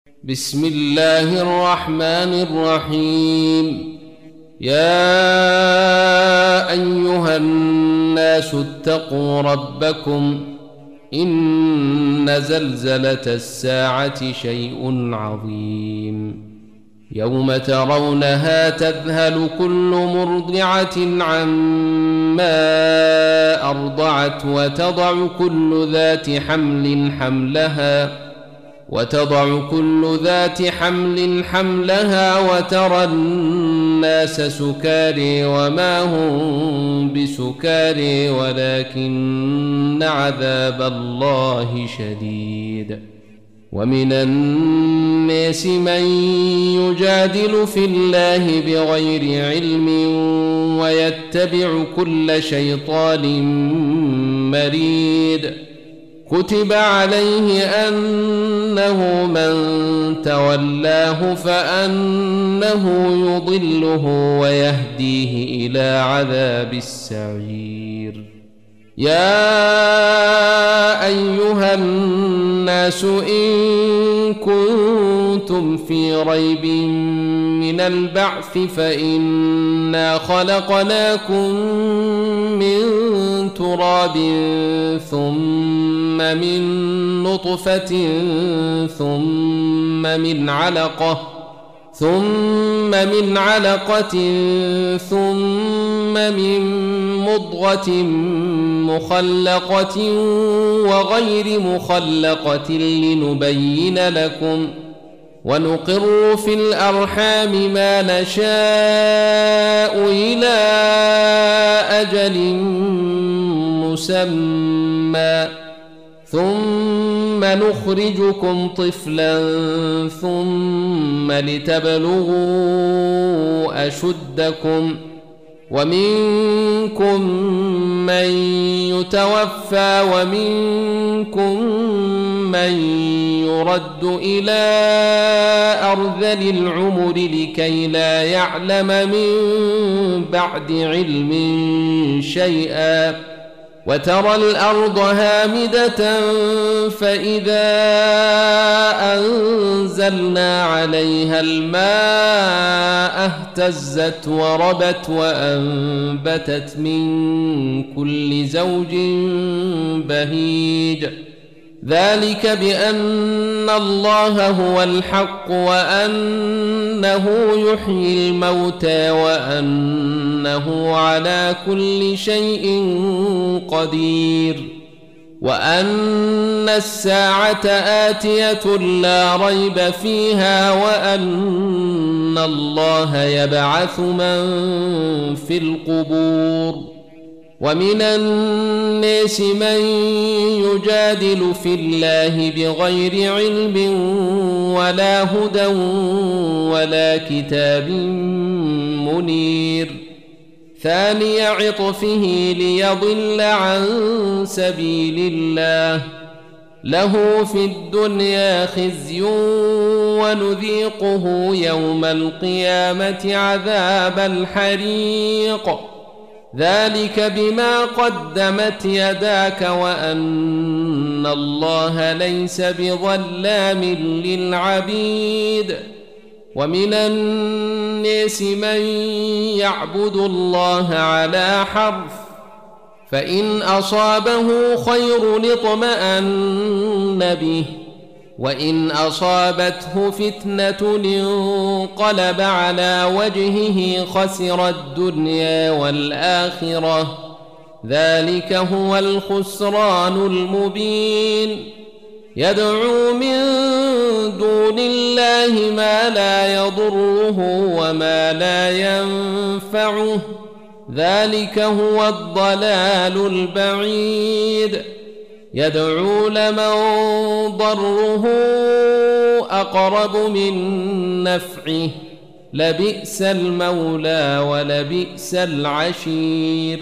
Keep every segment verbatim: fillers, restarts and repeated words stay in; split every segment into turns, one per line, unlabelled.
بسم الله الرحمن الرحيم. يا أيها الناس اتقوا ربكم إن زلزلة الساعة شيء عظيم يوم ترونها تذهل كل مرضعة عما أرضعت وتضع كل ذات حمل حملها وتضع كل ذات حمل حملها وترى الناس سكاري وما هم بسكاري ولكن عذاب الله شديد. ومن الناس من يجادل في الله بغير علم ويتبع كل شيطان مريد. كتب عليه أنه من تولاه فأنه يضله ويهديه إلى عذاب السعير. يا أيها الناس إن كنتم في ريب من البعث فإنا خلقناكم من تراب ثم من نطفة ثم من علقة ثم من علقة ثم من مضغة مخلقة وغير مخلقة لنبين لكم ونقر في الأرحام ما نشاء إلى أجل مسمى ثم نخرجكم طفلا ثم لتبلغوا أشدكم ومنكم من يتوفى ومنكم من يرد إلى أرذل العمر لكي لا يعلم من بعد علم شيئا. وترى الأرض هامدة فإذا أنزلنا عليها الماء اهتزت وربت وأنبتت من كل زوج بهيج. ذلك بأن الله هو الحق وأنه يحيي الموتى وأنه على كل شيء قدير وأن الساعة آتية لا ريب فيها وأن الله يبعث من في القبور. ومن الناس من يجادل في الله بغير علم ولا هدى ولا كتاب منير. ثاني عطفه ليضل عن سبيل الله له في الدنيا خزي ونذيقه يوم القيامة عذاب الحريق. ذلك بما قدمت يداك وأن الله ليس بظلام للعبيد. ومن الناس من يعبد الله على حرف فإن أصابه خير اطمأن به وإن أصابته فتنة انقلب على وجهه خسر الدنيا والآخرة. ذلك هو الخسران المبين. يدعو من دون الله ما لا يضره وما لا ينفعه. ذلك هو الضلال البعيد. يدعو لمن ضره أقرب من نفعه لبئس المولى ولبئس العشير.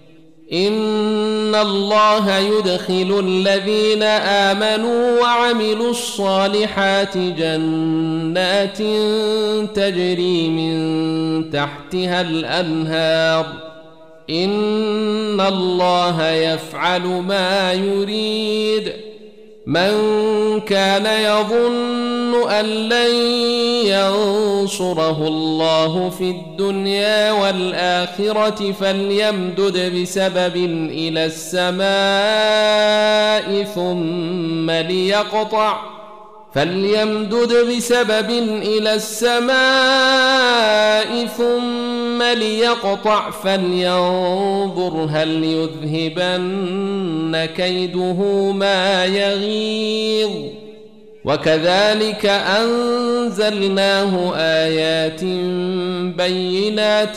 إن الله يدخل الذين آمنوا وعملوا الصالحات جنات تجري من تحتها الأنهار إن الله يفعل ما يريد. من كان يظن أن لن ينصره الله في الدنيا والآخرة فليمدد بسبب إلى السماء ثم ليقطع فليمدد بسبب إلى السماء ثم ليقطع فلينظر هل يذهبن كيده ما يغيظ وكذلك أنزلناه آيات بينات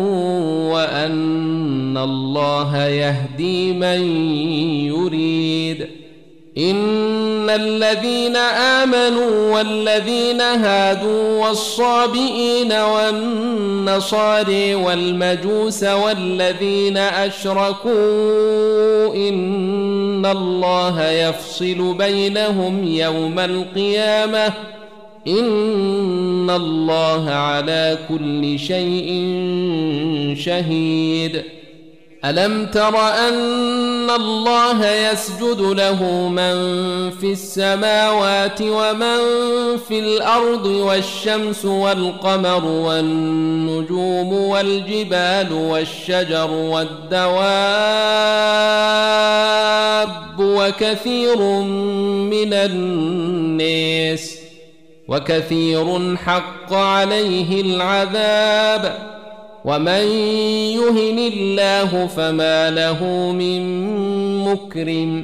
وأن الله يهدي من يريد إن الذين آمنوا والذين هادوا والصابئين والنصارى والمجوس والذين أشركوا إن الله يفصل بينهم يوم القيامة إن الله على كل شيء شهيد ألم تر أن الله يسجد له من في السماوات ومن في الأرض والشمس والقمر والنجوم والجبال والشجر والدواب وكثير من الناس وكثير حق عليه العذاب ومن يهن الله فما له من مكرم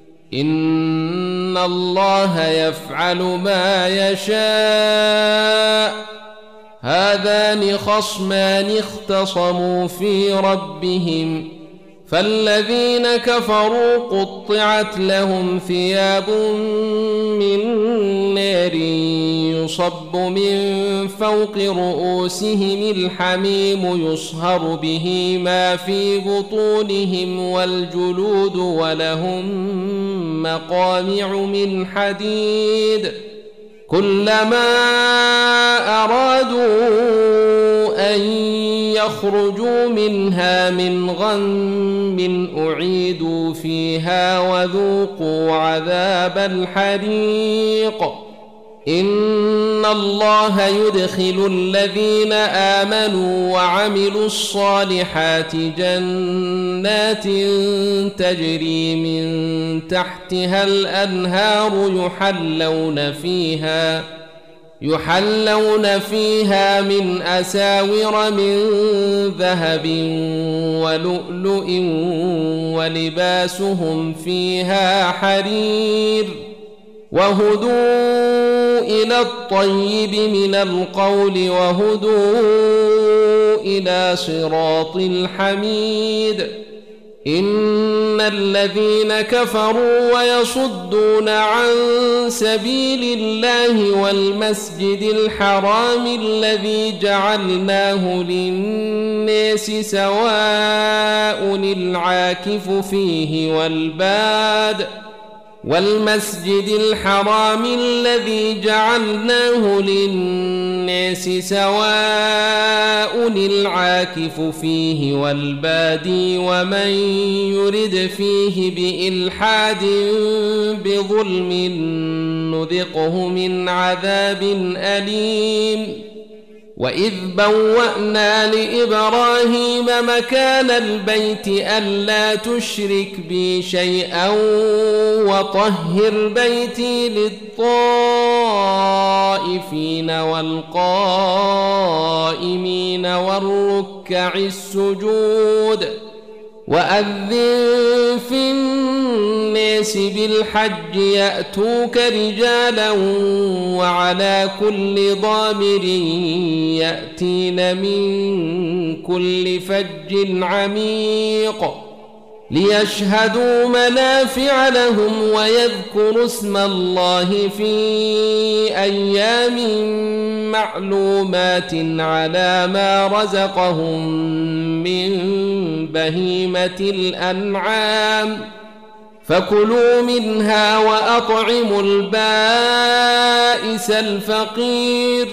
إن الله يفعل ما يشاء هذان خصمان اختصموا في ربهم فالذين كفروا قطعت لهم ثياب من نار يصب من فوق رؤوسهم الحميم يصهر به ما في بطونهم والجلود ولهم مقامع من حديد كلما أرادوا أن يخرجوا منها من غم أعيدوا فيها وذوقوا عذاب الحريق إن الله يدخل الذين آمنوا وعملوا الصالحات جنات تجري من تحتها الأنهار يحلون فيها يحلون فيها من أساور من ذهب ولؤلؤ ولباسهم فيها حرير وهدوا إلى الطيب من القول وهدوا إلى صراط الحميد إن الذين كفروا ويصدون عن سبيل الله والمسجد الحرام الذي جعلناه للناس سواء العاكف فيه والباد والمسجد الحرام الذي جعلناه للناس سواء العاكف فيه والبادي ومن يرد فيه بإلحاد بظلم نذقه من عذاب أليم وإذ بوأنا لإبراهيم مكان البيت ألا تشرك بي شيئا وطهر بيتي للطائفين والقائمين والركع السجود وأذن في الناس بالحج يأتوك رجالا وعلى كل ضامر يأتين من كل فج عميق ليشهدوا منافع لهم ويذكروا اسم الله في أيام معلومات على ما رزقهم من بهيمة الأنعام فكلوا منها وأطعموا البائس الفقير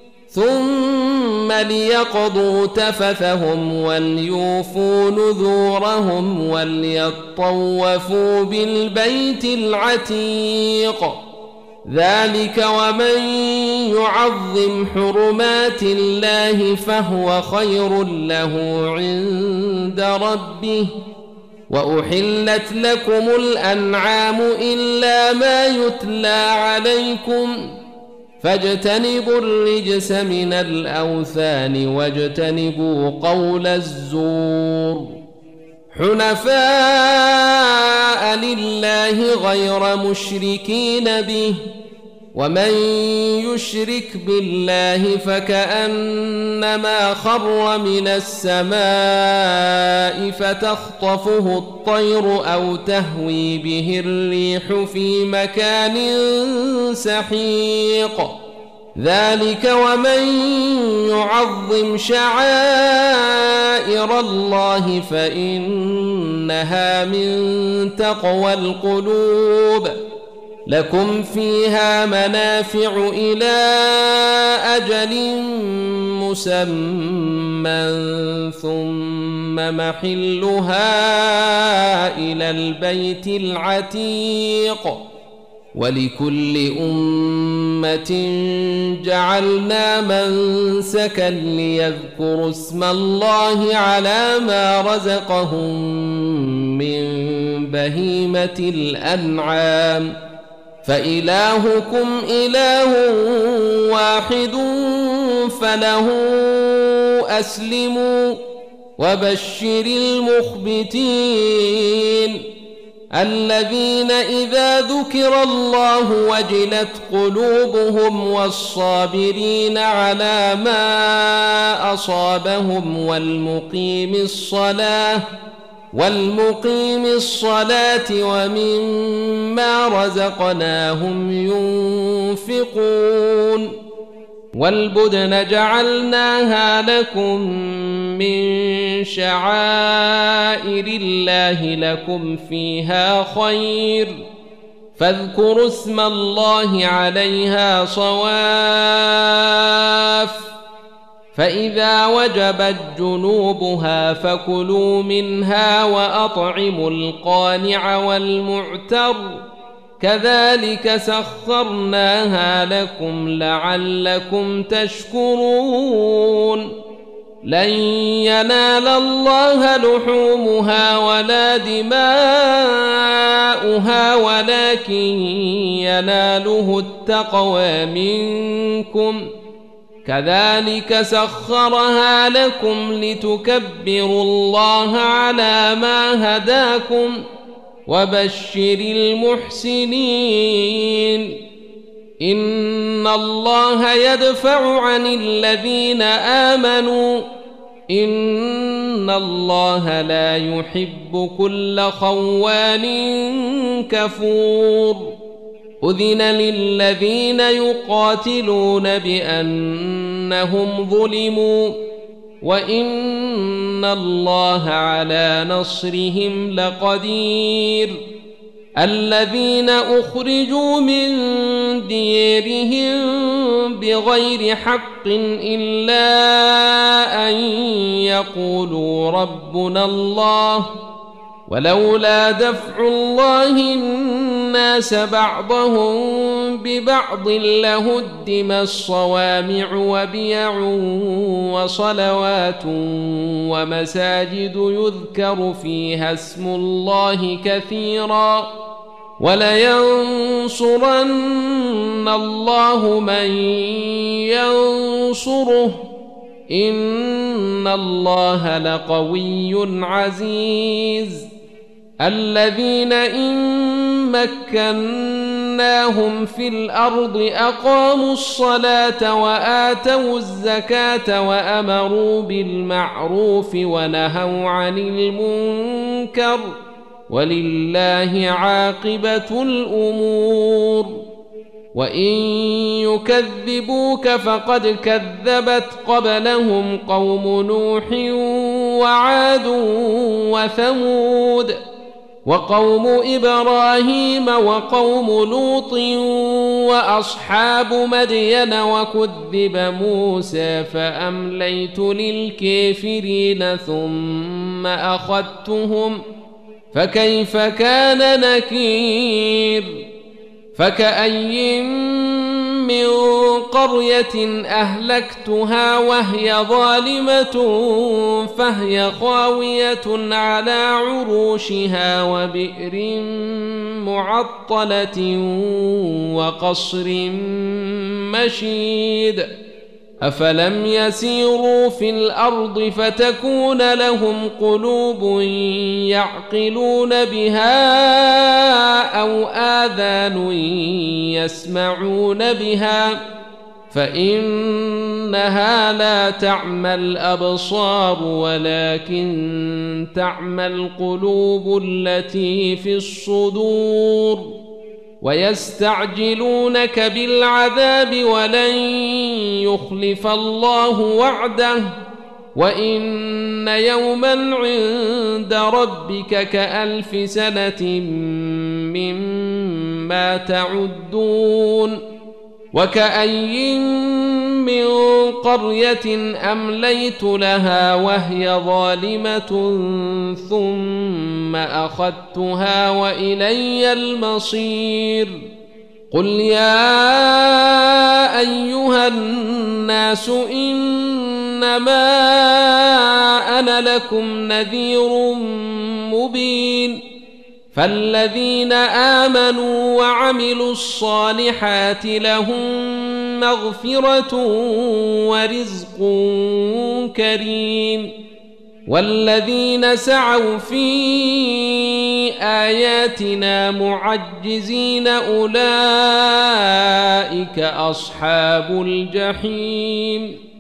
ثم ليقضوا تفثهم وليوفوا نذورهم وليطوفوا بالبيت العتيق ذلك ومن يعظم حرمات الله فهو خير له عند ربه. وأحلت لكم الأنعام إلا ما يتلى عليكم فاجتنبوا الرجس من الأوثان واجتنبوا قول الزور حنفاء لله غير مشركين به ومن يشرك بالله فكأنما خر من السماء فتخطفه الطير أو تهوي به الريح في مكان سحيق ذلك ومن يعظم شعائر الله فإنها من تقوى القلوب. لكم فيها منافع إلى أجل مسمى ثم محلها إلى البيت العتيق ولكل أمة جعلنا منسكا ليذكروا اسم الله على ما رزقهم من بهيمة الأنعام فإلهكم إله واحد فله أسلموا وبشر المخبتين الذين إذا ذكر الله وجلت قلوبهم والصابرين على ما أصابهم والمقيم الصلاة والمقيم الصلاة ومما رزقناهم ينفقون والبدن جعلناها لكم من شعائر الله لكم فيها خير فاذكروا اسم الله عليها صواف فإذا وجبت جنوبها فكلوا منها وأطعموا القانع والمعتر كذلك سخرناها لكم لعلكم تشكرون لن ينال الله لحومها ولا دماؤها ولكن يناله التقوى منكم كذلك سخرها لكم لتكبروا الله على ما هداكم وبشر المحسنين إن الله يدفع عن الذين آمنوا إن الله لا يحب كل خوان كفور أذن للذين يقاتلون بأنهم ظلموا وإن الله على نصرهم لقدير الذين أخرجوا من ديرهم بغير حق إلا أن يقولوا ربنا الله ولولا دفع الله الناس بعضهم ببعض لهدم الصوامع وبيع وصلوات ومساجد يذكر فيها اسم الله كثيرا ولينصرن الله من ينصره إن الله لقوي عزيز الذين إن مكناهم في الأرض أقاموا الصلاة وآتوا الزكاة وأمروا بالمعروف ونهوا عن المنكر ولله عاقبة الأمور وإن يكذبوك فقد كذبت قبلهم قوم نوح وعاد وثمود وقوم إبراهيم وقوم لوط وأصحاب مدين وكذب موسى فأمليت للكافرين ثم أخذتهم فكيف كان نكير فكأي من قرية أهلكتها وهي ظالمة فهي خاوية على عروشها وبئر معطلة وقصر مشيد أفلم يسيروا في الأرض فتكون لهم قلوب يعقلون بها أو آذان يسمعون بها فإنها لا تعمى الأبصار ولكن تعمى القلوب التي في الصدور ويستعجلونك بالعذاب ولن يخلف الله وعده وإن يوما عند ربك كألف سنة مما تعدون وكأي من قرية أمليت لها وهي ظالمة ثم أخذتها وإلي المصير قل يا أيها الناس إنما أنا لكم نذير مبين فالذين آمنوا وعملوا الصالحات لهم مغفرة ورزق كريم والذين سعوا في آياتنا معجزين أولئك أصحاب الجحيم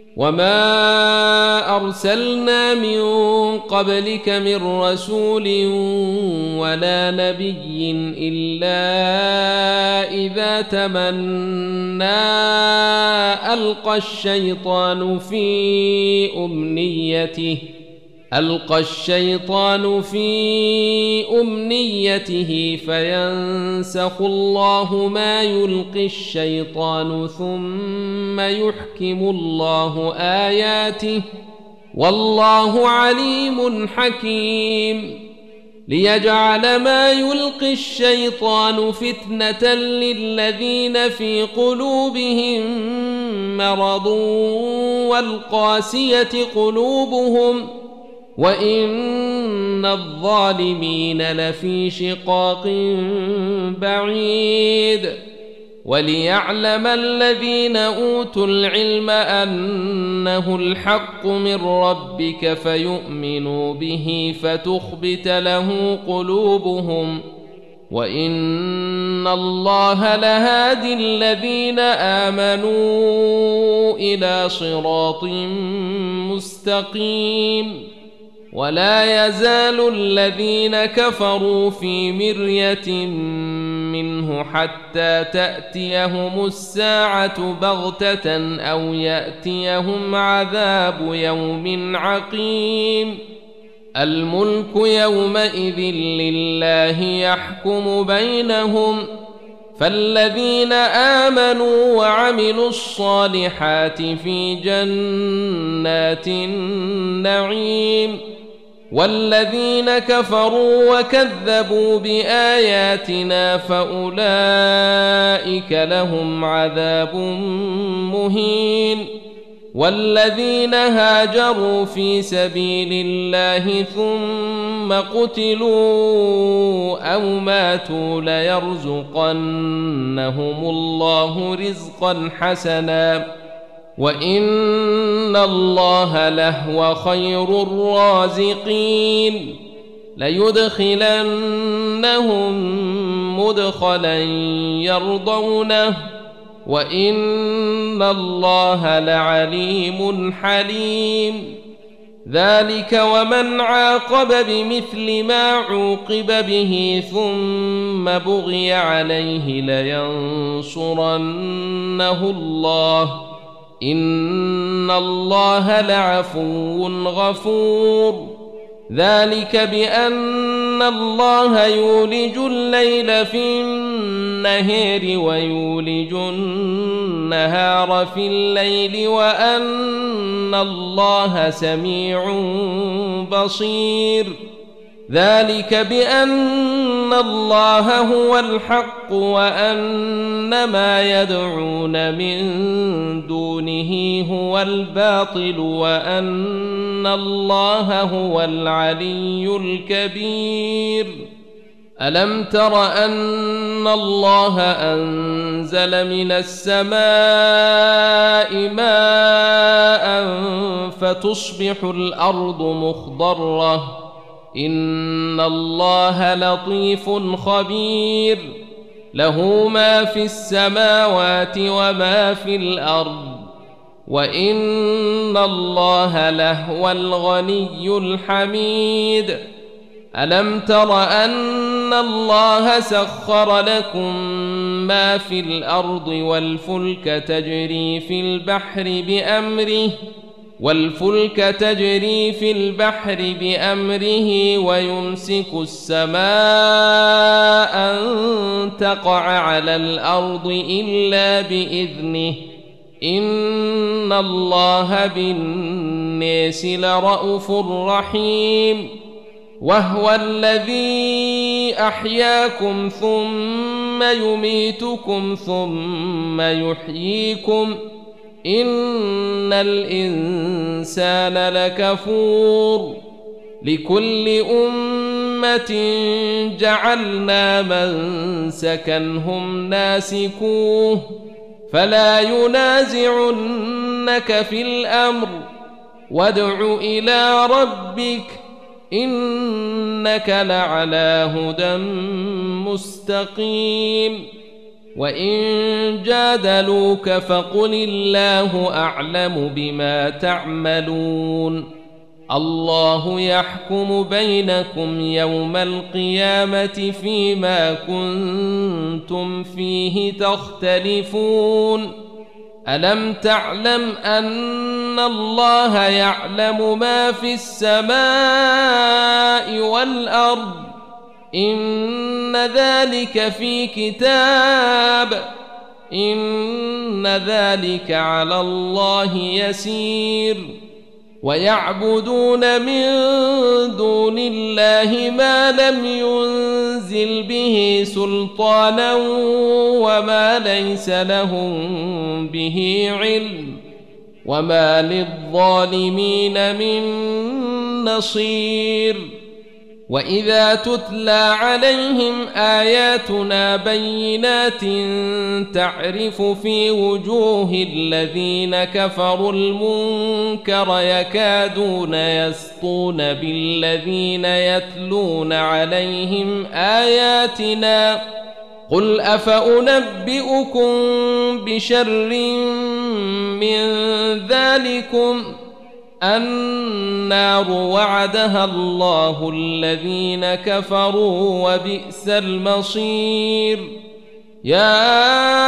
وما أرسلنا من قبلك من رسول ولا نبي إلا إذا تمنى ألقى الشيطان في أمنيته ألقى الشيطان في أمنيته فينسخ الله ما يلقي الشيطان ثم يحكم الله آياته والله عليم حكيم ليجعل ما يلقي الشيطان فتنة للذين في قلوبهم مرض والقاسية قلوبهم وإن الظالمين لفي شقاق بعيد وليعلم الذين أوتوا العلم أنه الحق من ربك فيؤمنوا به فتخبت له قلوبهم وإن الله لهادي الذين آمنوا إلى صراط مستقيم ولا يزال الذين كفروا في مرية منه حتى تأتيهم الساعة بغتة أو يأتيهم عذاب يوم عقيم الملك يومئذ لله يحكم بينهم فالذين آمنوا وعملوا الصالحات في جنات النعيم والذين كفروا وكذبوا بآياتنا فأولئك لهم عذاب مهين والذين هاجروا في سبيل الله ثم قتلوا أو ماتوا ليرزقنهم الله رزقا حسنا وإن الله لهو خير الرازقين ليدخلنهم مدخلا يرضونه وإن الله لعليم حليم ذلك ومن عاقب بمثل ما عوقب به ثم بغي عليه لينصرنه الله إن الله لعفو غفور ذلك بأن الله يولج الليل في النهار ويولج النهار في الليل وأن الله سميع بصير ذلك بأن الله هو الحق وأن ما يدعون من دونه هو الباطل وأن الله هو العلي الكبير. ألم تر أن الله أنزل من السماء ماء فتصبح الأرض مخضرة إن الله لطيف خبير له ما في السماوات وما في الأرض وإن الله لهو الغني الحميد. ألم تر أن الله سخر لكم ما في الأرض والفلك تجري في البحر بأمره والفلك تجري في البحر بأمره ويمسك السماء أن تقع على الأرض إلا بإذنه إن الله بالناس لرءوف رحيم. وهو الذي أحياكم ثم يميتكم ثم يحييكم إن الإنسان لكفور. لكل أمة جعلنا منسكا هم ناسكوه فلا ينازعنك في الأمر وادع إلى ربك إنك لعلى هدى مستقيم. وإن جادلوك فقل الله أعلم بما تعملون الله يحكم بينكم يوم القيامة فيما كنتم فيه تختلفون. ألم تعلم أن الله يعلم ما في السماء والأرض إن ذلك في كتاب إن ذلك على الله يسير. ويعبدون من دون الله ما لم ينزل به سلطانا وما ليس لهم به علم وما للظالمين من نصير. وإذا تتلى عليهم آياتنا بينات تعرف في وجوه الذين كفروا المنكر يكادون يسطون بالذين يتلون عليهم آياتنا قل أفأنبئكم بشر من ذلكم النار وعدها الله الذين كفروا وبئس المصير. يا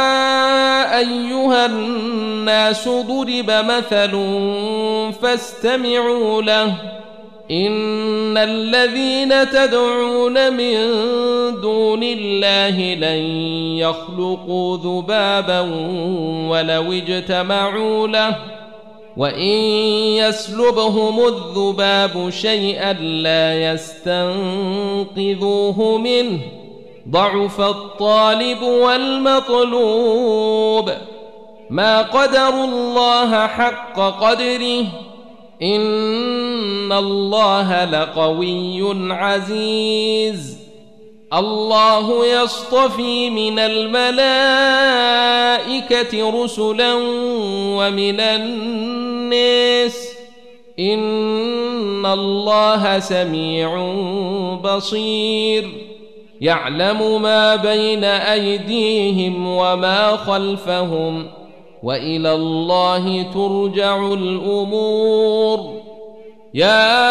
أيها الناس ضرب مثل فاستمعوا له إن الذين تدعون من دون الله لن يخلقوا ذبابا ولو اجتمعوا له وإن يسلبهم الذباب شيئا لا يستنقذوه منه ضعف الطالب والمطلوب. ما قدروا الله حق قدره إن الله لقوي عزيز. الله يصطفي من الملائكة رسلا ومن الناس إن الله سميع بصير. يعلم ما بين أيديهم وما خلفهم وإلى الله ترجع الأمور. يا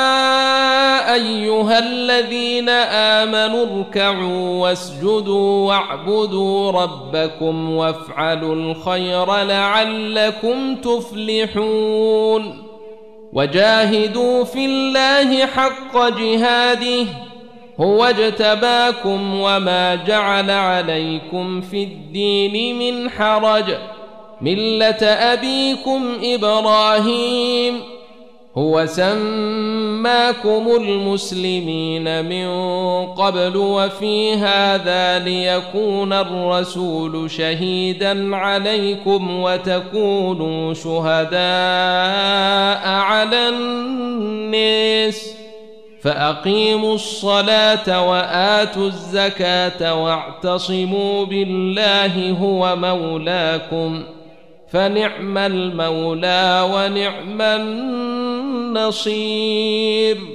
أيها الذين آمنوا اركعوا واسجدوا واعبدوا ربكم وافعلوا الخير لعلكم تفلحون. وجاهدوا في الله حق جهاده هو اجتباكم وما جعل عليكم في الدين من حرج ملة أبيكم إبراهيم هو سماكم المسلمين من قبل وفي هذا ليكون الرسول شهيدا عليكم وتكونوا شهداء على الناس فأقيموا الصلاة وآتوا الزكاة واعتصموا بالله هو مولاكم فنعم المولى ونعم النصير.